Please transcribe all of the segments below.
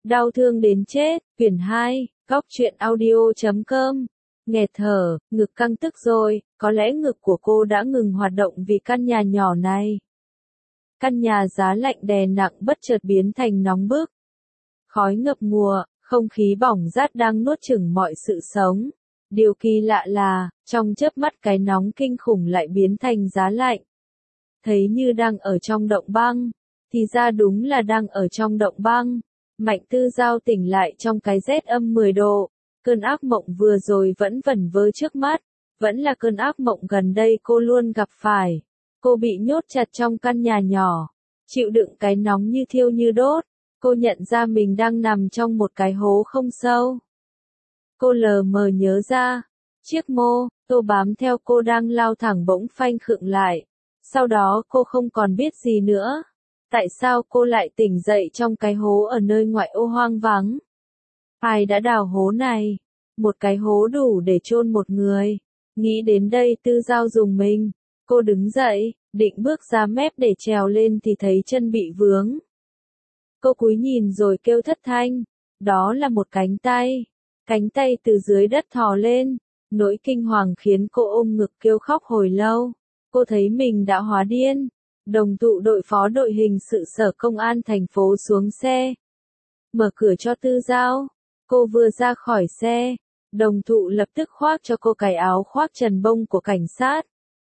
Đau thương đến chết, quyển 2, góc truyện audio.com. Nghẹt thở, ngực căng tức rồi, có lẽ ngực của cô đã ngừng hoạt động vì căn nhà nhỏ này. Căn nhà giá lạnh đè nặng bất chợt biến thành nóng bức. Khói ngập ngùa, không khí bỏng rát đang nuốt chửng mọi sự sống. Điều kỳ lạ là, trong chớp mắt cái nóng kinh khủng lại biến thành giá lạnh. Thấy như đang ở trong động băng, thì ra đúng là đang ở trong động băng. Mạnh Tư Giao tỉnh lại trong cái rét âm 10 độ. Cơn ác mộng vừa rồi vẫn vẩn vơ trước mắt, vẫn là cơn ác mộng gần đây cô luôn gặp phải. Cô bị nhốt chặt trong căn nhà nhỏ, chịu đựng cái nóng như thiêu như đốt. Cô nhận ra mình đang nằm trong một cái hố không sâu. Cô lờ mờ nhớ ra, chiếc mô tô bám theo cô đang lao thẳng bỗng phanh khựng lại. Sau đó cô không còn biết gì nữa. Tại sao cô lại tỉnh dậy trong cái hố ở nơi ngoại ô hoang vắng? Ai đã đào hố này? Một cái hố đủ để chôn một người. Nghĩ đến đây Tư Giao rùng mình. Cô đứng dậy, định bước ra mép để trèo lên thì thấy chân bị vướng. Cô cúi nhìn rồi kêu thất thanh. Đó là một cánh tay. Cánh tay từ dưới đất thò lên. Nỗi kinh hoàng khiến cô ôm ngực kêu khóc hồi lâu. Cô thấy mình đã hóa điên. Đồng tụ đội phó đội hình sự sở công an thành phố xuống xe. Mở cửa cho Tư Giao. Cô vừa ra khỏi xe. Đồng tụ lập tức khoác cho cô cái áo khoác trần bông của cảnh sát.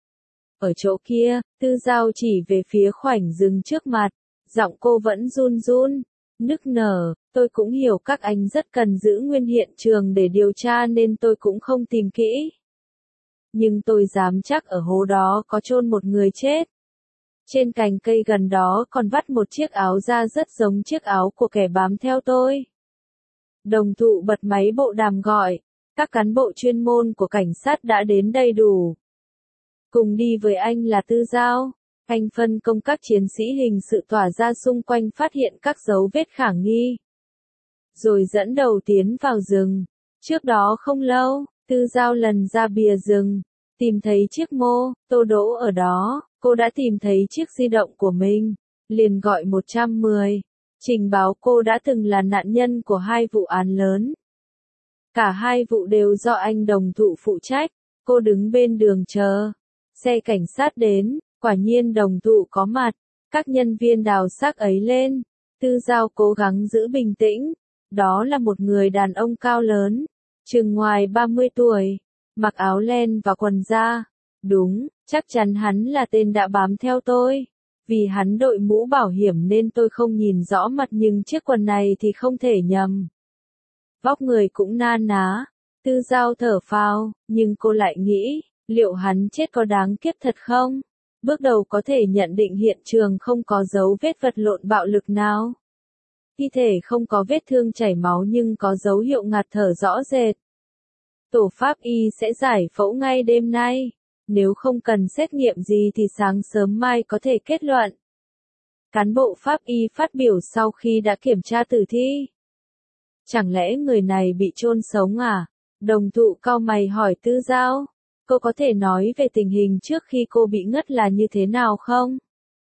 Ở chỗ kia, Tư Giao chỉ về phía khoảnh rừng trước mặt. Giọng cô vẫn run run, nức nở. Tôi cũng hiểu các anh rất cần giữ nguyên hiện trường để điều tra nên tôi cũng không tìm kỹ. Nhưng tôi dám chắc ở hố đó có chôn một người chết. Trên cành cây gần đó còn vắt một chiếc áo da rất giống chiếc áo của kẻ bám theo tôi. Đồng tụ bật máy bộ đàm gọi. Các cán bộ chuyên môn của cảnh sát đã đến đầy đủ. Cùng đi với anh là Tư Giao. Anh phân công các chiến sĩ hình sự tỏa ra xung quanh phát hiện các dấu vết khả nghi. Rồi dẫn đầu tiến vào rừng. Trước đó không lâu, Tư Giao lần ra bìa rừng. Tìm thấy chiếc mô tô đỗ ở đó. Cô đã tìm thấy chiếc di động của mình. Liền gọi 110. Trình báo cô đã từng là nạn nhân của 2 vụ án lớn. Cả 2 vụ đều do anh Đồng Thụ phụ trách. Cô đứng bên đường chờ. Xe cảnh sát đến, quả nhiên Đồng Thụ có mặt. Các nhân viên đào xác ấy lên. Tư Giao cố gắng giữ bình tĩnh. Đó là một người đàn ông cao lớn. Chừng ngoài 30 tuổi. Mặc áo len và quần da. Đúng, chắc chắn hắn là tên đã bám theo tôi. Vì hắn đội mũ bảo hiểm nên tôi không nhìn rõ mặt nhưng chiếc quần này thì không thể nhầm. Vóc người cũng na ná. Tư Giao thở phào, nhưng cô lại nghĩ, liệu hắn chết có đáng kiếp thật không? Bước đầu có thể nhận định hiện trường không có dấu vết vật lộn bạo lực nào. Thi thể không có vết thương chảy máu nhưng có dấu hiệu ngạt thở rõ rệt. Tổ pháp y sẽ giải phẫu ngay đêm nay. Nếu không cần xét nghiệm gì thì sáng sớm mai có thể kết luận. Cán bộ pháp y phát biểu sau khi đã kiểm tra tử thi. Chẳng lẽ người này bị chôn sống à? Đồng Thụ cau mày hỏi Tư Giao. Cô có thể nói về tình hình trước khi cô bị ngất là như thế nào không?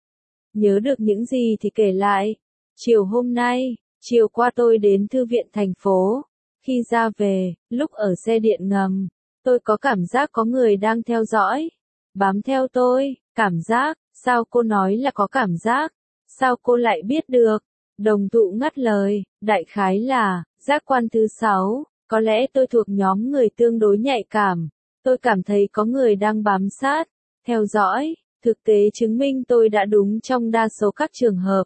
Nhớ được những gì thì kể lại. Chiều hôm nay, chiều qua tôi đến thư viện thành phố. Khi ra về, lúc ở xe điện ngầm, tôi có cảm giác có người đang theo dõi. Bám theo tôi, cảm giác, sao cô nói là có cảm giác? Sao cô lại biết được? Đồng Thụ ngắt lời, đại khái là, giác quan thứ 6, có lẽ tôi thuộc nhóm người tương đối nhạy cảm. Tôi cảm thấy có người đang bám sát, theo dõi, thực tế chứng minh tôi đã đúng trong đa số các trường hợp.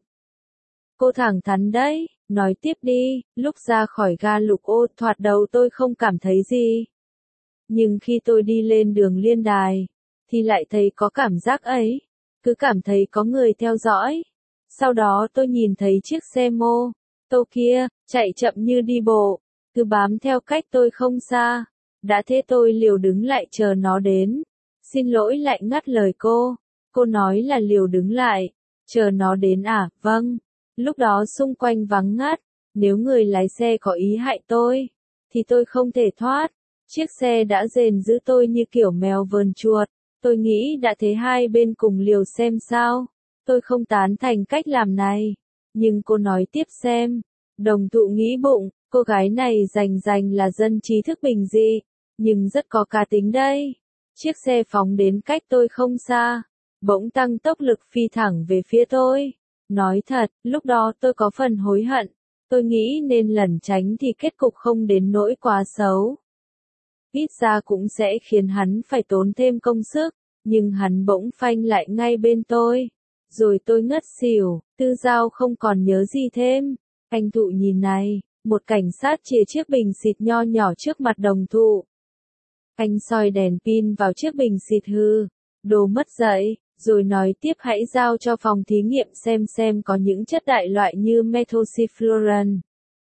Cô thẳng thắn đấy, nói tiếp đi, lúc ra khỏi ga Lục Ô thoạt đầu tôi không cảm thấy gì. Nhưng khi tôi đi lên đường Liên Đài, thì lại thấy có cảm giác ấy, cứ cảm thấy có người theo dõi. Sau đó tôi nhìn thấy chiếc xe mô tô kia, chạy chậm như đi bộ, cứ bám theo cách tôi không xa. Đã thế tôi liều đứng lại chờ nó đến. Xin lỗi lại ngắt lời cô. Cô nói là liều đứng lại, chờ nó đến à? Vâng. Lúc đó xung quanh vắng ngắt. Nếu người lái xe có ý hại tôi, thì tôi không thể thoát. Chiếc xe đã rền giữ tôi như kiểu mèo vờn chuột. Tôi nghĩ đã thế hai bên cùng liều xem sao. Tôi không tán thành cách làm này. Nhưng cô nói tiếp xem. Đồng thụ nghĩ bụng, cô gái này rành là dân trí thức bình dị, nhưng rất có cá tính đây. Chiếc xe phóng đến cách tôi không xa, bỗng tăng tốc lực phi thẳng về phía tôi. Nói thật, lúc đó tôi có phần hối hận, tôi nghĩ nên lẩn tránh thì kết cục không đến nỗi quá xấu. Ít ra cũng sẽ khiến hắn phải tốn thêm công sức, nhưng hắn bỗng phanh lại ngay bên tôi. Rồi tôi ngất xỉu, Tư Giao không còn nhớ gì thêm. Anh thụ nhìn này, một cảnh sát chìa chiếc bình xịt nho nhỏ trước mặt đồng thụ. Anh soi đèn pin vào chiếc bình xịt hư, đồ mất dạy, rồi nói tiếp hãy giao cho phòng thí nghiệm xem có những chất đại loại như methylcifluoran.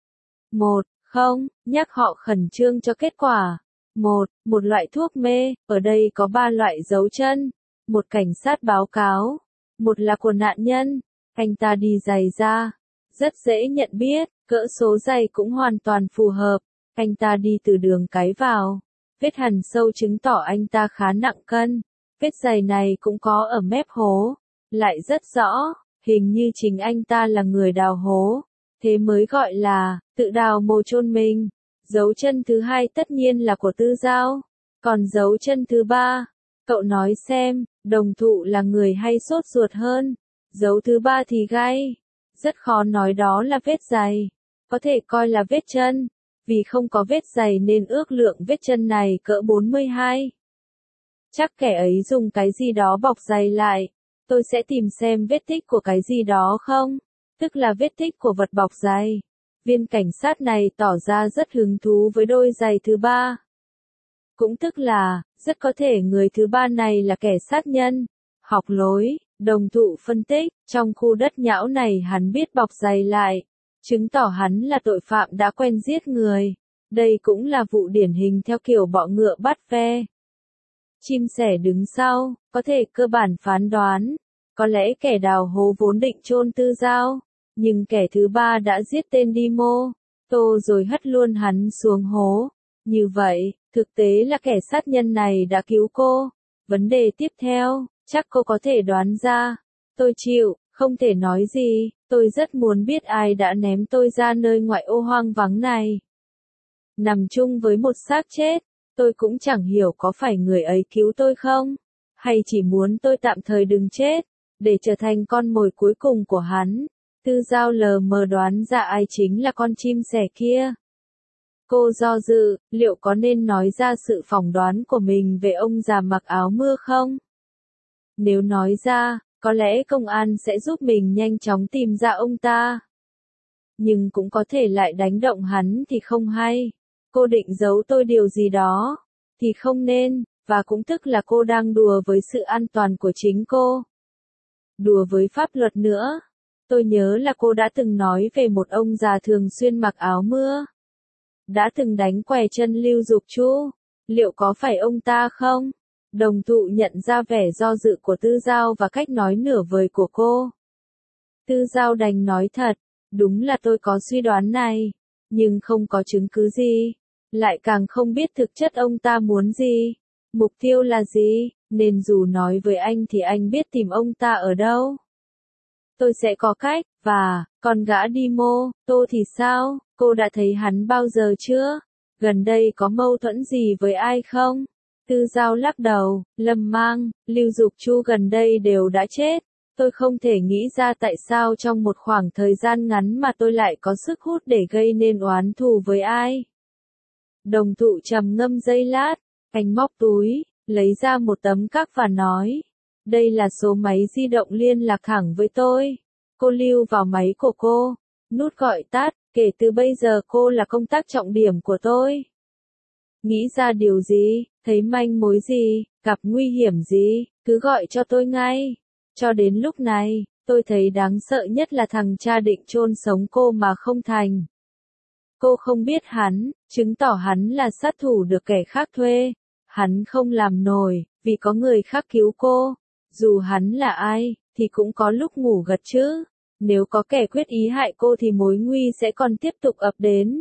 Không, nhắc họ khẩn trương cho kết quả. Một loại thuốc mê, ở đây có 3 loại dấu chân. Một cảnh sát báo cáo, một là của nạn nhân, anh ta đi giày da, rất dễ nhận biết, cỡ số giày cũng hoàn toàn phù hợp, anh ta đi từ đường cái vào, vết hằn sâu chứng tỏ anh ta khá nặng cân, vết giày này cũng có ở mép hố, lại rất rõ, hình như chính anh ta là người đào hố, thế mới gọi là tự đào mồ chôn mình. Dấu chân thứ 2 tất nhiên là của Tư Giao, còn dấu chân thứ 3, cậu nói xem, đồng thụ là người hay sốt ruột hơn, dấu thứ 3 thì gay, rất khó nói đó là vết giày, có thể coi là vết chân, vì không có vết giày nên ước lượng vết chân này cỡ 42. Chắc kẻ ấy dùng cái gì đó bọc giày lại, tôi sẽ tìm xem vết tích của cái gì đó không, tức là vết tích của vật bọc giày. Viên cảnh sát này tỏ ra rất hứng thú với đôi giày thứ 3. Cũng tức là, rất có thể người thứ 3 này là kẻ sát nhân. Học lối, đồng thụ phân tích, trong khu đất nhão này hắn biết bọc giày lại, chứng tỏ hắn là tội phạm đã quen giết người. Đây cũng là vụ điển hình theo kiểu bọ ngựa bắt ve. Chim sẻ đứng sau, có thể cơ bản phán đoán, có lẽ kẻ đào hố vốn định chôn Tư Giao. Nhưng kẻ thứ 3 đã giết tên Dimo, Tô rồi hất luôn hắn xuống hố. Như vậy, thực tế là kẻ sát nhân này đã cứu cô. Vấn đề tiếp theo, chắc cô có thể đoán ra. Tôi chịu, không thể nói gì, tôi rất muốn biết ai đã ném tôi ra nơi ngoại ô hoang vắng này. Nằm chung với một xác chết, tôi cũng chẳng hiểu có phải người ấy cứu tôi không, hay chỉ muốn tôi tạm thời đừng chết, để trở thành con mồi cuối cùng của hắn. Tư Giao lờ mờ đoán ra ai chính là con chim sẻ kia. Cô do dự, liệu có nên nói ra sự phỏng đoán của mình về ông già mặc áo mưa không? Nếu nói ra, có lẽ công an sẽ giúp mình nhanh chóng tìm ra ông ta. Nhưng cũng có thể lại đánh động hắn thì không hay. Cô định giấu tôi điều gì đó, thì không nên, và cũng tức là cô đang đùa với sự an toàn của chính cô. Đùa với pháp luật nữa. Tôi nhớ là cô đã từng nói về một ông già thường xuyên mặc áo mưa. Đã từng đánh què chân Lưu Dục Chu. Liệu có phải ông ta không? Đồng thụ nhận ra vẻ do dự của Tư Giao và cách nói nửa vời của cô. Tư Giao đành nói thật, đúng là tôi có suy đoán này, nhưng không có chứng cứ gì. Lại càng không biết thực chất ông ta muốn gì, mục tiêu là gì, nên dù nói với anh thì anh biết tìm ông ta ở đâu. Tôi sẽ có cách, và, còn gã Dimo, Tô thì sao, cô đã thấy hắn bao giờ chưa? Gần đây có mâu thuẫn gì với ai không? Tư Giao lắc đầu, Lâm Mang, Lưu Dục Chu gần đây đều đã chết. Tôi không thể nghĩ ra tại sao trong một khoảng thời gian ngắn mà tôi lại có sức hút để gây nên oán thù với ai. Đồng thụ trầm ngâm giây lát, anh móc túi, lấy ra một tấm cắc và nói. Đây là số máy di động liên lạc thẳng với tôi. Cô lưu vào máy của cô. Nút gọi tắt, kể từ bây giờ cô là công tác trọng điểm của tôi. Nghĩ ra điều gì, thấy manh mối gì, gặp nguy hiểm gì, cứ gọi cho tôi ngay. Cho đến lúc này, tôi thấy đáng sợ nhất là thằng cha định chôn sống cô mà không thành. Cô không biết hắn, chứng tỏ hắn là sát thủ được kẻ khác thuê. Hắn không làm nổi, vì có người khác cứu cô. Dù hắn là ai, thì cũng có lúc ngủ gật chứ. Nếu có kẻ quyết ý hại cô thì mối nguy sẽ còn tiếp tục ập đến.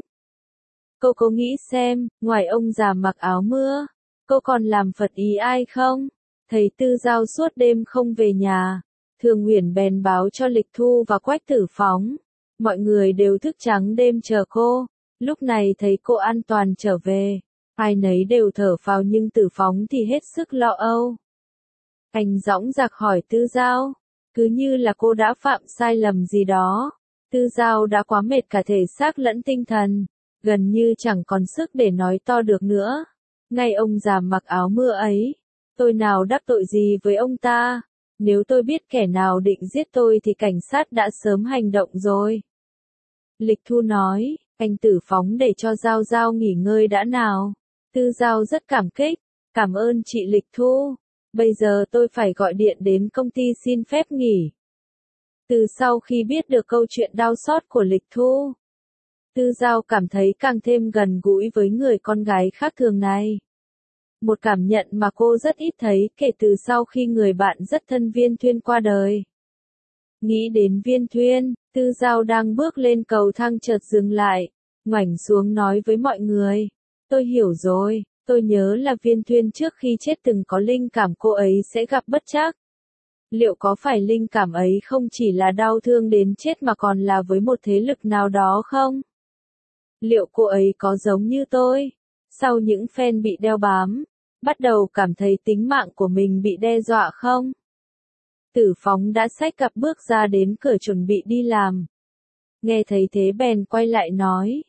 Cô có nghĩ xem, ngoài ông già mặc áo mưa, cô còn làm phật ý ai không? Thấy Tư Giao suốt đêm không về nhà, Thường Uyển bèn báo cho Lịch Thu và Quách Tử Phóng. Mọi người đều thức trắng đêm chờ cô. Lúc này thấy cô an toàn trở về, ai nấy đều thở phào nhưng Tử Phóng thì hết sức lo âu. Anh dõng dạc hỏi Tư Giao, cứ như là cô đã phạm sai lầm gì đó. Tư Giao đã quá mệt cả thể xác lẫn tinh thần, gần như chẳng còn sức để nói to được nữa. Ngay ông già mặc áo mưa ấy, tôi nào đắc tội gì với ông ta, nếu tôi biết kẻ nào định giết tôi thì cảnh sát đã sớm hành động rồi. Lịch Thu nói, anh Tử Phóng để cho Giao Giao nghỉ ngơi đã nào. Tư Giao rất cảm kích, cảm ơn chị Lịch Thu, bây giờ tôi phải gọi điện đến công ty xin phép nghỉ. Từ sau khi biết được câu chuyện đau xót của Lịch Thu, Tư Giao cảm thấy càng thêm gần gũi với người con gái khác thường này. Một cảm nhận mà cô rất ít thấy kể từ sau khi người bạn rất thân Viên Thuyên qua đời. Nghĩ đến Viên Thuyên, Tư Giao đang bước lên cầu thang chợt dừng lại, ngoảnh xuống nói với mọi người. Tôi hiểu rồi, tôi nhớ là Viên Thuyên trước khi chết từng có linh cảm cô ấy sẽ gặp bất trắc. Liệu có phải linh cảm ấy không chỉ là đau thương đến chết mà còn là với một thế lực nào đó không? Liệu cô ấy có giống như tôi, sau những phen bị đeo bám, bắt đầu cảm thấy tính mạng của mình bị đe dọa không? Tử Phóng đã xách cặp bước ra đến cửa chuẩn bị đi làm. Nghe thấy thế bèn quay lại nói.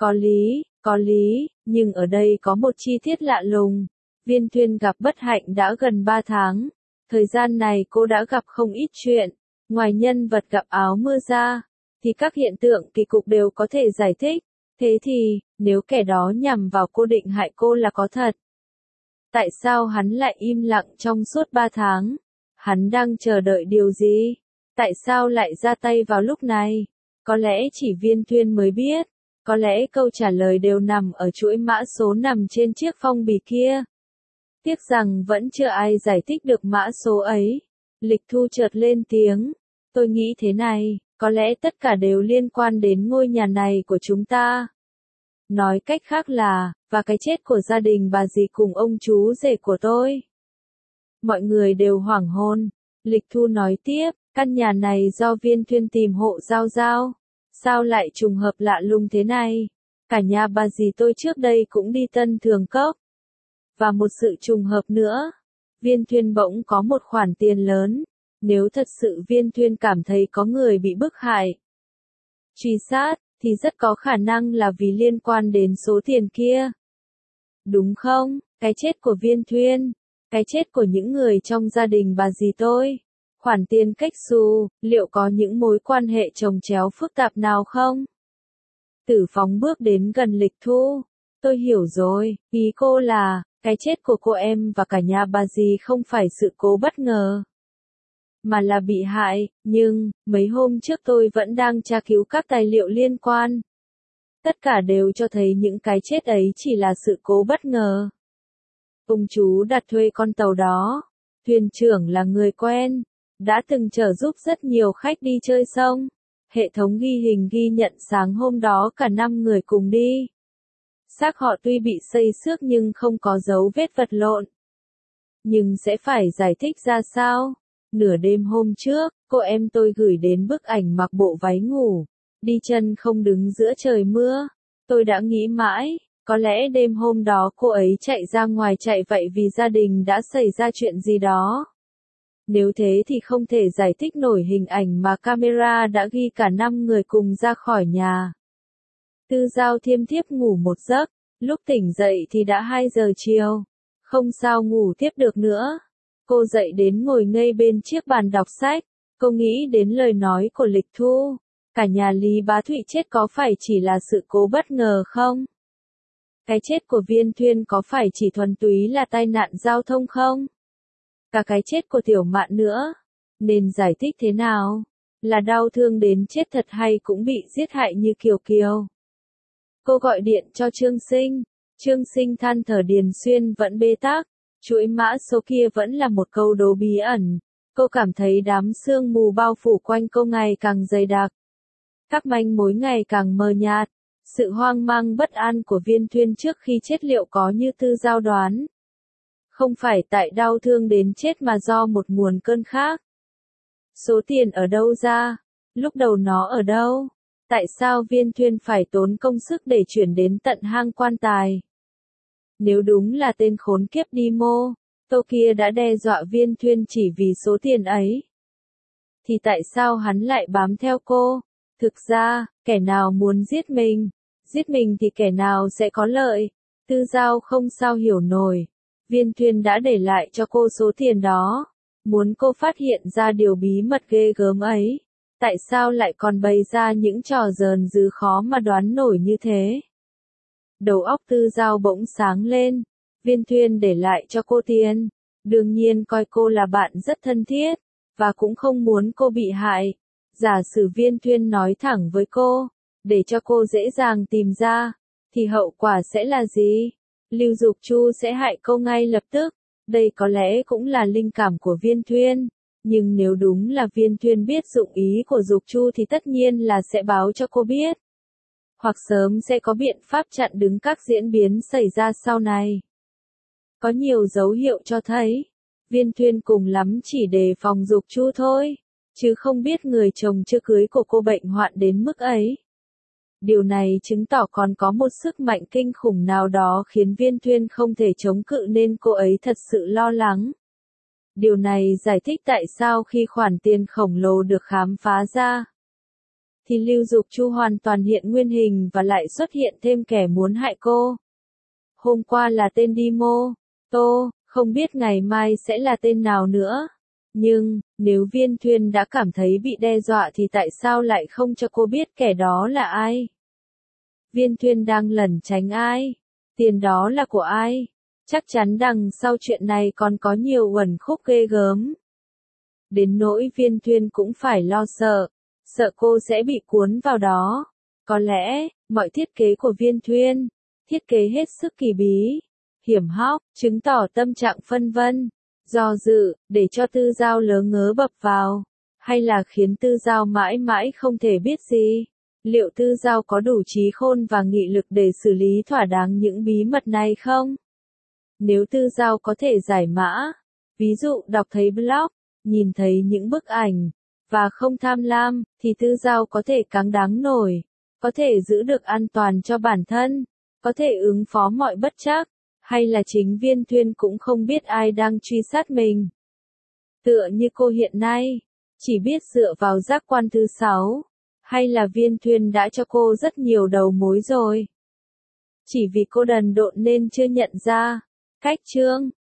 Có lý, nhưng ở đây có một chi tiết lạ lùng. Viên Thuyên gặp bất hạnh đã gần 3 tháng. Thời gian này cô đã gặp không ít chuyện. Ngoài nhân vật gặp áo mưa ra, thì các hiện tượng kỳ cục đều có thể giải thích. Thế thì, nếu kẻ đó nhằm vào cô định hại cô là có thật, tại sao hắn lại im lặng trong suốt 3 tháng? Hắn đang chờ đợi điều gì? Tại sao lại ra tay vào lúc này? Có lẽ chỉ Viên Thuyên mới biết. Có lẽ câu trả lời đều nằm ở chuỗi mã số nằm trên chiếc phong bì kia. Tiếc rằng vẫn chưa ai giải thích được mã số ấy. Lịch Thu chợt lên tiếng. Tôi nghĩ thế này, có lẽ tất cả đều liên quan đến ngôi nhà này của chúng ta. Nói cách khác là, và cái chết của gia đình bà dì cùng ông chú rể của tôi. Mọi người đều hoảng hồn. Lịch Thu nói tiếp, căn nhà này do Viên Thuyên tìm hộ Giao Giao. Sao lại trùng hợp lạ lùng thế này? Cả nhà bà dì tôi trước đây cũng đi Tân Thường Cốc. Và một sự trùng hợp nữa. Viên Thuyên bỗng có một khoản tiền lớn. Nếu thật sự Viên Thuyên cảm thấy có người bị bức hại, truy sát, thì rất có khả năng là vì liên quan đến số tiền kia. Đúng không? Cái chết của Viên Thuyên, cái chết của những người trong gia đình bà dì tôi, khoản tiền cách xù, liệu có những mối quan hệ chồng chéo phức tạp nào không? Tử Phóng bước đến gần Lịch Thu. Tôi hiểu rồi, ý cô là, cái chết của cô em và cả nhà bà dì không phải sự cố bất ngờ, mà là bị hại, nhưng, mấy hôm trước tôi vẫn đang tra cứu các tài liệu liên quan. Tất cả đều cho thấy những cái chết ấy chỉ là sự cố bất ngờ. Ông chú đặt thuê con tàu đó, thuyền trưởng là người quen, đã từng trợ giúp rất nhiều khách đi chơi sông. Hệ thống ghi hình ghi nhận sáng hôm đó cả 5 người cùng đi. Xác họ tuy bị xây xước nhưng không có dấu vết vật lộn. Nhưng sẽ phải giải thích ra sao? Nửa đêm hôm trước, cô em tôi gửi đến bức ảnh mặc bộ váy ngủ, đi chân không đứng giữa trời mưa. Tôi đã nghĩ mãi, có lẽ đêm hôm đó cô ấy chạy ra ngoài chạy vậy vì gia đình đã xảy ra chuyện gì đó. Nếu thế thì không thể giải thích nổi hình ảnh mà camera đã ghi cả 5 người cùng ra khỏi nhà. Tư Giao thiêm thiếp ngủ một giấc, lúc tỉnh dậy thì đã 2 giờ chiều. Không sao ngủ tiếp được nữa. Cô dậy đến ngồi ngây bên chiếc bàn đọc sách. Cô nghĩ đến lời nói của Lịch Thu. Cả nhà Lý Bá Thụy chết có phải chỉ là sự cố bất ngờ không? Cái chết của Viên Thuyên có phải chỉ thuần túy là tai nạn giao thông không? Cả cái chết của Tiểu Mạn nữa. Nên giải thích thế nào? Là đau thương đến chết thật hay cũng bị giết hại như Kiều Kiều? Cô gọi điện cho Trương Sinh. Trương Sinh than thở Điền Xuyên vẫn bế tắc. Chuỗi mã số kia vẫn là một câu đố bí ẩn. Cô cảm thấy đám sương mù bao phủ quanh cô ngày càng dày đặc. Các manh mối ngày càng mờ nhạt. Sự hoang mang bất an của Viên Thuyên trước khi chết liệu có như Tư Giao đoán? Không phải tại đau thương đến chết mà do một nguồn cơn khác. Số tiền ở đâu ra? Lúc đầu nó ở đâu? Tại sao Viên Thuyên phải tốn công sức để chuyển đến tận hang quan tài? Nếu đúng là tên khốn kiếp Nemo, Tô kia đã đe dọa Viên Thuyên chỉ vì số tiền ấy, thì tại sao hắn lại bám theo cô? Thực ra, kẻ nào muốn giết mình thì kẻ nào sẽ có lợi. Tư Giao không sao hiểu nổi. Viên Thuyên đã để lại cho cô số tiền đó, muốn cô phát hiện ra điều bí mật ghê gớm ấy. Tại sao lại còn bày ra những trò giỡn dứ khó mà đoán nổi như thế? Đầu óc Tư Giao bỗng sáng lên. Viên Thuyên để lại cho cô tiền, đương nhiên coi cô là bạn rất thân thiết, và cũng không muốn cô bị hại. Giả sử Viên Thuyên nói thẳng với cô, để cho cô dễ dàng tìm ra, thì hậu quả sẽ là gì? Lưu Dục Chu sẽ hại cô ngay lập tức. Đây có lẽ cũng là linh cảm của Viên Thuyên. Nhưng nếu đúng là Viên Thuyên biết dụng ý của Dục Chu thì tất nhiên là sẽ báo cho cô biết. Hoặc sớm sẽ có biện pháp chặn đứng các diễn biến xảy ra sau này. Có nhiều dấu hiệu cho thấy, Viên Thuyên cùng lắm chỉ đề phòng Dục Chu thôi, chứ không biết người chồng chưa cưới của cô bệnh hoạn đến mức ấy. Điều này chứng tỏ còn có một sức mạnh kinh khủng nào đó khiến Viên Thuyên không thể chống cự nên cô ấy thật sự lo lắng. Điều này giải thích tại sao khi khoản tiền khổng lồ được khám phá ra, thì Lưu Dục Chu hoàn toàn hiện nguyên hình và lại xuất hiện thêm kẻ muốn hại cô. Hôm qua là tên Nemo, Tô, không biết ngày mai sẽ là tên nào nữa. Nhưng, nếu Viên Thuyên đã cảm thấy bị đe dọa thì tại sao lại không cho cô biết kẻ đó là ai? Viên Thuyên đang lẩn tránh ai? Tiền đó là của ai? Chắc chắn đằng sau chuyện này còn có nhiều uẩn khúc ghê gớm. Đến nỗi Viên Thuyên cũng phải lo sợ cô sẽ bị cuốn vào đó. Có lẽ, mọi thiết kế của Viên Thuyên, thiết kế hết sức kỳ bí, hiểm hóc, chứng tỏ tâm trạng phân vân, do dự, để cho Tư Giao lớ ngớ bập vào, hay là khiến Tư Giao mãi mãi không thể biết gì. Liệu Tư Giao có đủ trí khôn và nghị lực để xử lý thỏa đáng những bí mật này không? Nếu Tư Giao có thể giải mã, ví dụ đọc thấy blog, nhìn thấy những bức ảnh, và không tham lam, thì Tư Giao có thể cáng đáng nổi, có thể giữ được an toàn cho bản thân, có thể ứng phó mọi bất trắc, hay là chính Viên Thuyên cũng không biết ai đang truy sát mình. Tựa như cô hiện nay, chỉ biết dựa vào giác quan thứ 6, hay là Viên Thuyên đã cho cô rất nhiều đầu mối rồi. Chỉ vì cô đần độn nên chưa nhận ra. Cách chương